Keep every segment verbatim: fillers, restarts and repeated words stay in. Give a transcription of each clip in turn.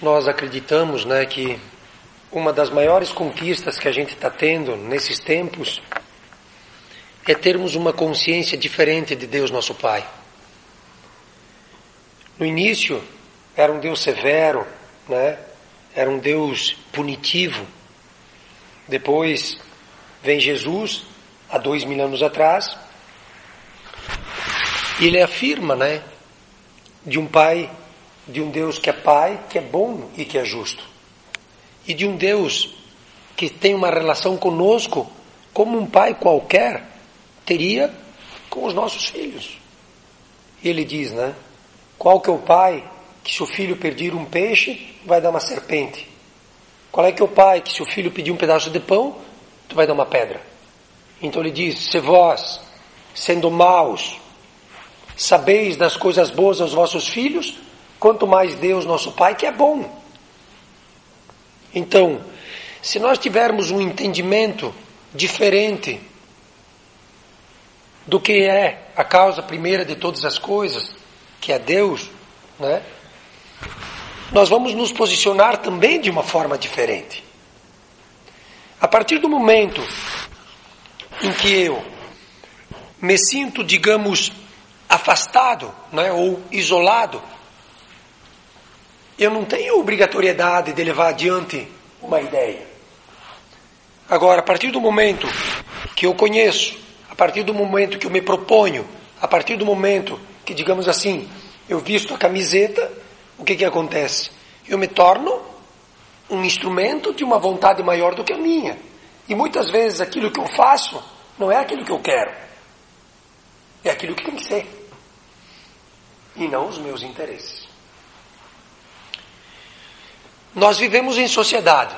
Nós acreditamos, né, que uma das maiores conquistas que a gente está tendo nesses tempos é termos uma consciência diferente de Deus nosso Pai. No início era um Deus severo, né? Era um Deus punitivo. Depois vem Jesus, há dois mil anos atrás, e ele afirma, né, de um Pai, de um Deus que é Pai, que é bom e que é justo. E de um Deus que tem uma relação conosco como um pai qualquer teria com os nossos filhos. E ele diz, né, qual que é o pai que se o filho pedir um peixe, vai dar uma serpente? Qual é que é o pai que se o filho pedir um pedaço de pão, tu vai dar uma pedra? Então ele diz, se vós, sendo maus, sabeis das coisas boas aos vossos filhos, quanto mais Deus nosso Pai, que é bom. Então, se nós tivermos um entendimento diferente do que é a causa primeira de todas as coisas, que é Deus, né? Nós vamos nos posicionar também de uma forma diferente. A partir do momento em que eu me sinto, digamos, afastado, né, ou isolado, eu não tenho obrigatoriedade de levar adiante uma ideia. Agora, a partir do momento que eu conheço, a partir do momento que eu me proponho, a partir do momento que, digamos assim, eu visto a camiseta, o que que acontece? Eu me torno um instrumento de uma vontade maior do que a minha. E muitas vezes aquilo que eu faço não é aquilo que eu quero. É aquilo que tem que ser. E não os meus interesses. Nós vivemos em sociedade.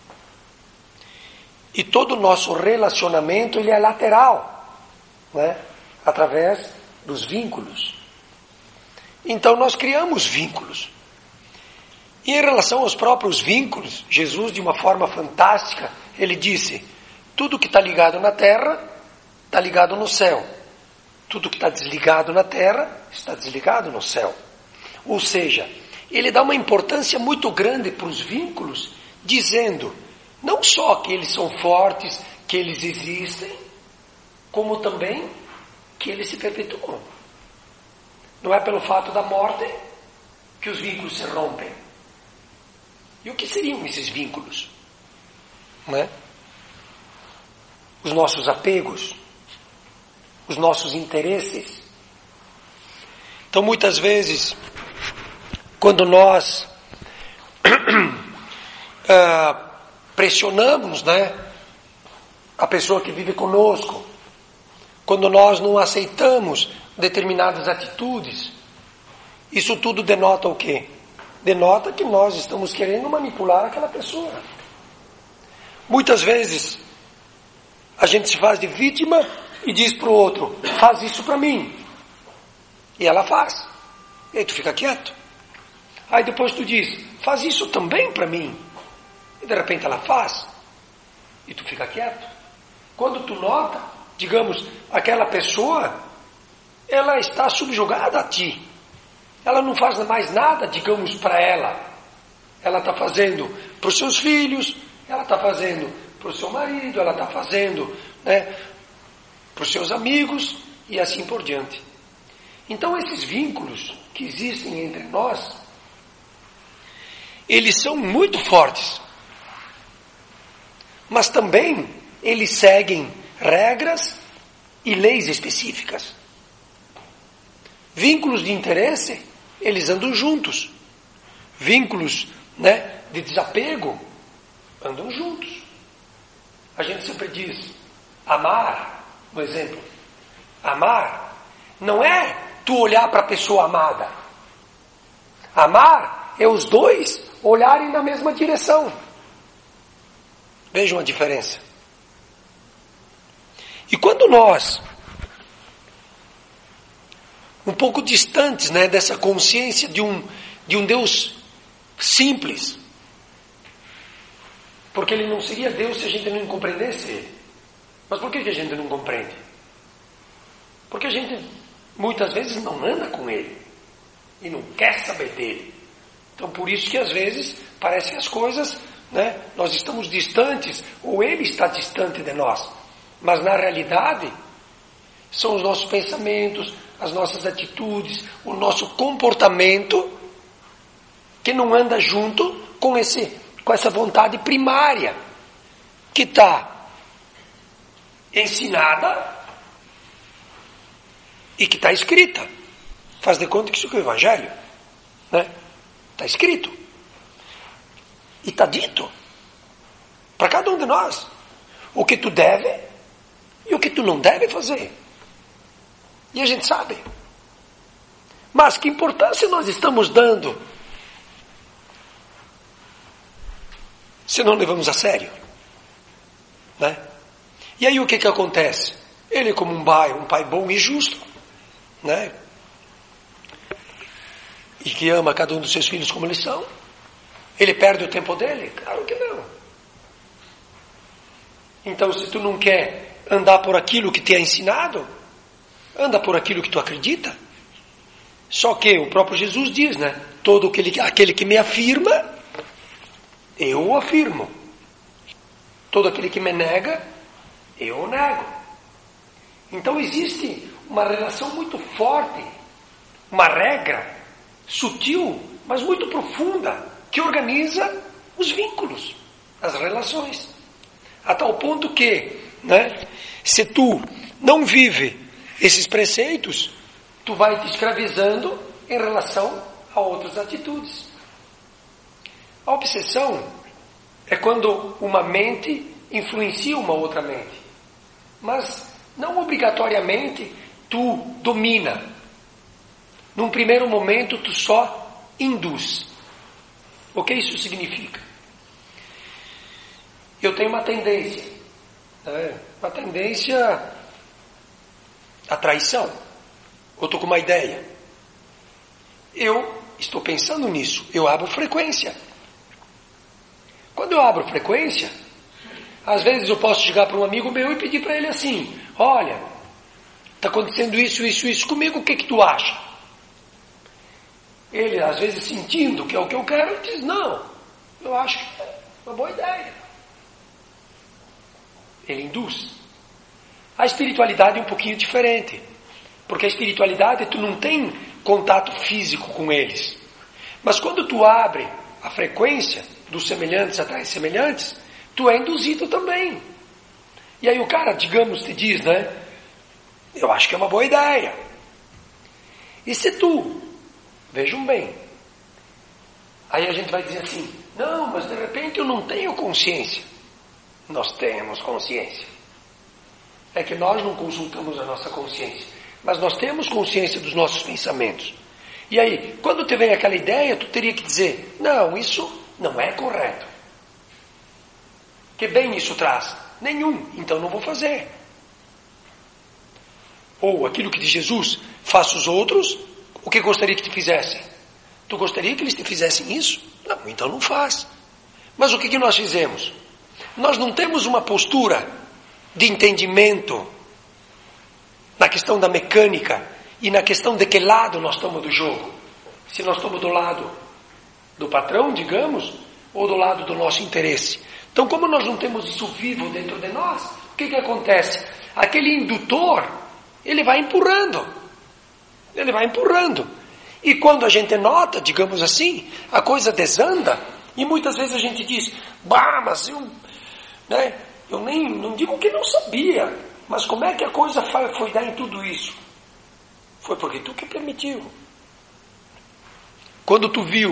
E todo o nosso relacionamento ele é lateral, né? Através dos vínculos. Então nós criamos vínculos. E em relação aos próprios vínculos, Jesus, de uma forma fantástica, ele disse, tudo que está ligado na terra, está ligado no céu. Tudo que está desligado na terra, está desligado no céu. Ou seja, ele dá uma importância muito grande para os vínculos, dizendo, não só que eles são fortes, que eles existem, como também que eles se perpetuam. Não é pelo fato da morte que os vínculos se rompem. E o que seriam esses vínculos? Não é? Os nossos apegos, os nossos interesses. Então, muitas vezes, quando nós uh, pressionamos, né, a pessoa que vive conosco, quando nós não aceitamos determinadas atitudes, isso tudo denota o quê? Denota que nós estamos querendo manipular aquela pessoa. Muitas vezes, a gente se faz de vítima e diz para o outro, faz isso para mim. E ela faz. E aí tu fica quieto. Aí depois tu diz, faz isso também para mim. E de repente ela faz. E tu fica quieto. Quando tu nota, digamos, aquela pessoa, ela está subjugada a ti. Ela não faz mais nada, digamos, para ela. Ela está fazendo para os seus filhos, ela está fazendo para o seu marido, ela está fazendo, né, para os seus amigos e assim por diante. Então esses vínculos que existem entre nós, eles são muito fortes. Mas também eles seguem regras e leis específicas. Vínculos de interesse, eles andam juntos. Vínculos, né, de desapego, andam juntos. A gente sempre diz, amar, por exemplo, amar não é tu olhar para a pessoa amada. Amar é os dois olharem na mesma direção. Vejam a diferença. E quando nós, um pouco distantes, né, dessa consciência de um, de um Deus simples, porque ele não seria Deus se a gente não compreendesse ele. Mas por que que a gente não compreende? Porque a gente muitas vezes não anda com ele e não quer saber dele. Então, por isso que às vezes parece que as coisas, né, nós estamos distantes, ou ele está distante de nós. Mas na realidade, são os nossos pensamentos, as nossas atitudes, o nosso comportamento que não anda junto com, esse, com essa vontade primária que está ensinada e que está escrita. Faz de conta que isso aqui é o Evangelho, né? Está escrito. E está dito para cada um de nós o que tu deve e o que tu não deve fazer. E a gente sabe. Mas que importância nós estamos dando se não levamos a sério, né? E aí o que que acontece? Ele, como um pai, um pai bom e justo, né? E que ama cada um dos seus filhos como eles são, ele perde o tempo dele? Claro que não. Então, se tu não quer andar por aquilo que te é ensinado, anda por aquilo que tu acredita. Só que o próprio Jesus diz, né? Todo aquele, aquele que me afirma, eu o afirmo. Todo aquele que me nega, eu o nego. Então existe uma relação muito forte, uma regra sutil, mas muito profunda, que organiza os vínculos, as relações. A tal ponto que, né, se tu não vive esses preceitos, tu vai te escravizando em relação a outras atitudes. A obsessão é quando uma mente influencia uma outra mente. Mas não obrigatoriamente tu domina. Num primeiro momento tu só induz. O que isso significa? Eu tenho uma tendência, né? uma tendência à traição. Eu estou com uma ideia. Eu estou pensando nisso. Eu abro frequência. Quando eu abro frequência, às vezes eu posso chegar para um amigo meu e pedir para ele assim: olha, está acontecendo isso, isso, isso comigo, o que que tu acha? Ele, às vezes, sentindo que é o que eu quero, ele diz: não, eu acho que é uma boa ideia. Ele induz. A espiritualidade é um pouquinho diferente, porque a espiritualidade tu não tem contato físico com eles. Mas quando tu abre a frequência dos semelhantes atrai semelhantes, tu é induzido também. E aí o cara, digamos, te diz, né? Eu acho que é uma boa ideia. E se tu, vejam bem, aí a gente vai dizer assim: não, mas de repente eu não tenho consciência. Nós temos consciência. É que nós não consultamos a nossa consciência, mas nós temos consciência dos nossos pensamentos. E aí, quando te vem aquela ideia, tu teria que dizer: não, isso não é correto. Que bem isso traz? Nenhum, então não vou fazer. Ou aquilo que diz Jesus: faça os outros o que gostaria que te fizessem. Tu gostaria que eles te fizessem isso? Não, então não faz. Mas o que, que nós fizemos? Nós não temos uma postura de entendimento na questão da mecânica e na questão de que lado nós estamos do jogo. Se nós estamos do lado do patrão, digamos, ou do lado do nosso interesse. Então, como nós não temos isso vivo dentro de nós, o que que acontece? Aquele indutor, ele vai empurrando. Ele vai empurrando. E quando a gente nota, digamos assim, a coisa desanda, e muitas vezes a gente diz: bah, mas eu, né, eu nem, não digo que não sabia, mas como é que a coisa foi dar em tudo isso? Foi porque tu que permitiu. Quando tu viu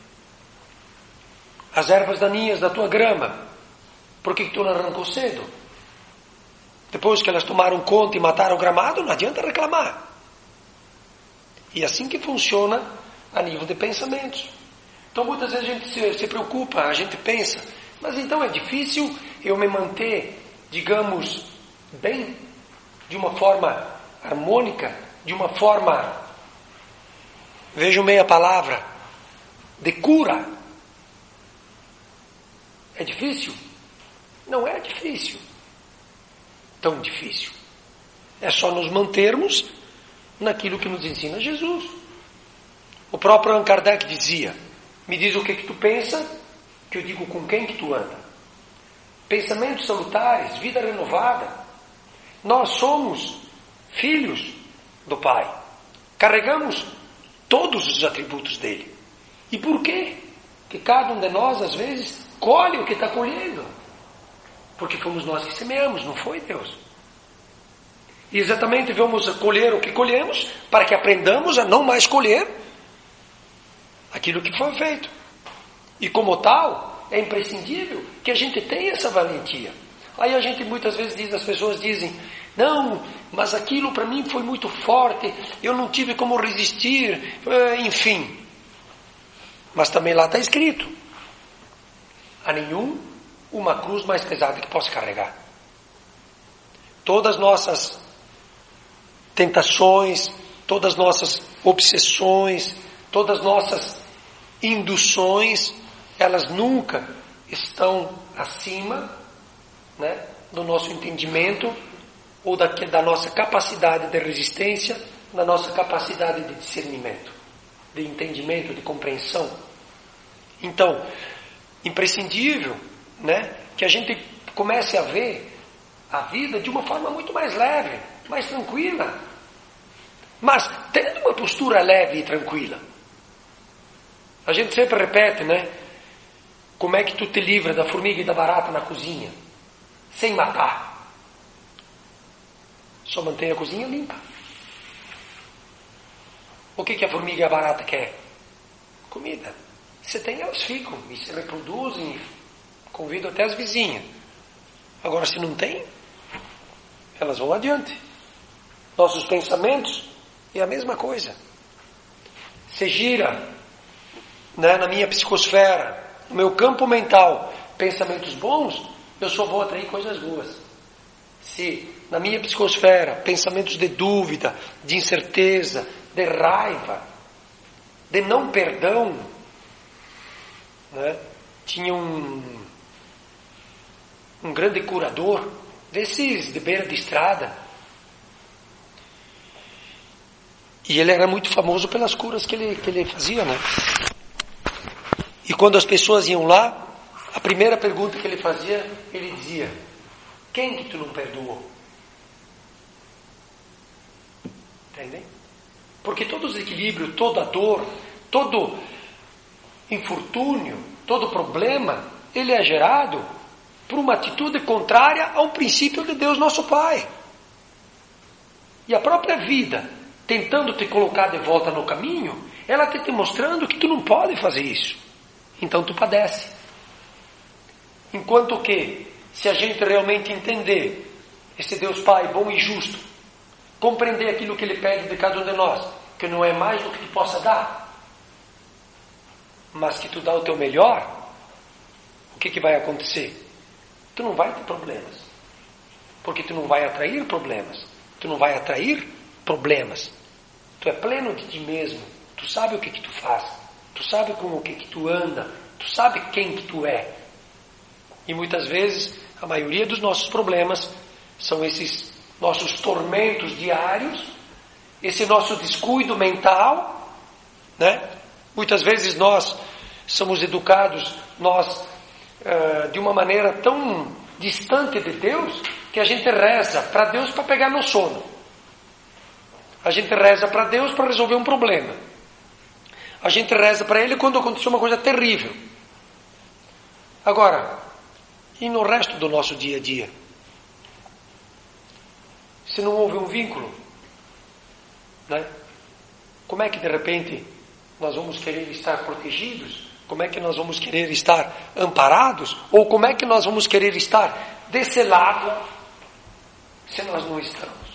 as ervas daninhas da tua grama, por que que tu não arrancou cedo? Depois que elas tomaram conta e mataram o gramado, não adianta reclamar. E assim que funciona a nível de pensamentos. Então muitas vezes a gente se, se preocupa, a gente pensa: mas então é difícil eu me manter, digamos, bem, de uma forma harmônica, de uma forma, vejam bem a palavra, de cura. É difícil? Não é difícil. Tão difícil. É só nos mantermos naquilo que nos ensina Jesus. O próprio Allan Kardec dizia, Me diz o que que tu pensa, que eu digo com quem que tu anda. Pensamentos salutares, vida renovada. Nós somos filhos do Pai. Carregamos todos os atributos dele. E por quê? Que cada um de nós, às vezes, colhe o que está colhendo. Porque fomos nós que semeamos, não foi Deus. E exatamente vamos colher o que colhemos, para que aprendamos a não mais colher aquilo que foi feito. E como tal, é imprescindível que a gente tenha essa valentia. Aí a gente muitas vezes diz, as pessoas dizem, não, mas aquilo para mim foi muito forte, eu não tive como resistir, enfim. Mas também lá está escrito, a nenhum uma cruz mais pesada que possa carregar. Todas nossas tentações, todas nossas obsessões, todas nossas induções, elas nunca estão acima, né, do nosso entendimento ou da, da nossa capacidade de resistência, da nossa capacidade de discernimento, de entendimento, de compreensão. Então, imprescindível, né, que a gente comece a ver a vida de uma forma muito mais leve, mais tranquila, mas tendo uma postura leve e tranquila. A gente sempre repete, né? Como é que tu te livra da formiga e da barata na cozinha? Sem matar. Só mantém a cozinha limpa. O que que a formiga e a barata quer? Comida. Se tem, elas ficam e se reproduzem, convidam até as vizinhas. Agora, se não tem, elas vão adiante. Nossos pensamentos é a mesma coisa. Se gira, né, na minha psicosfera, no meu campo mental, pensamentos bons, eu só vou atrair coisas boas. Se na minha psicosfera, pensamentos de dúvida, de incerteza, de raiva, de não perdão, né, tinha um, um grande curador, desses de beira de estrada, e ele era muito famoso pelas curas que ele, que ele fazia, né? E quando as pessoas iam lá, a primeira pergunta que ele fazia, ele dizia, quem que tu não perdoou? Entendem? Porque todo desequilíbrio, toda dor, todo infortúnio, todo problema, ele é gerado por uma atitude contrária ao princípio de Deus nosso Pai. E a própria vida, tentando te colocar de volta no caminho, ela está te mostrando que tu não pode fazer isso. Então tu padece. Enquanto que, se a gente realmente entender esse Deus Pai bom e justo, compreender aquilo que Ele pede de cada um de nós, que não é mais do que te possa dar, mas que tu dá o teu melhor, o que que vai acontecer? Tu não vai ter problemas. Porque tu não vai atrair problemas. Tu não vai atrair problemas. Tu é pleno de ti mesmo. Tu sabe o que que tu faz. Tu sabe com o que que tu anda. Tu sabe quem que tu é. E muitas vezes, a maioria dos nossos problemas são esses nossos tormentos diários, esse nosso descuido mental, né? Muitas vezes nós somos educados, nós, uh, de uma maneira tão distante de Deus, que a gente reza para Deus para pegar no sono. A gente reza para Deus para resolver um problema. A gente reza para Ele quando aconteceu uma coisa terrível. Agora, e no resto do nosso dia a dia? Se não houve um vínculo, né? Como é que de repente nós vamos querer estar protegidos? Como é que nós vamos querer estar amparados? Ou como é que nós vamos querer estar desse lado se nós não estamos?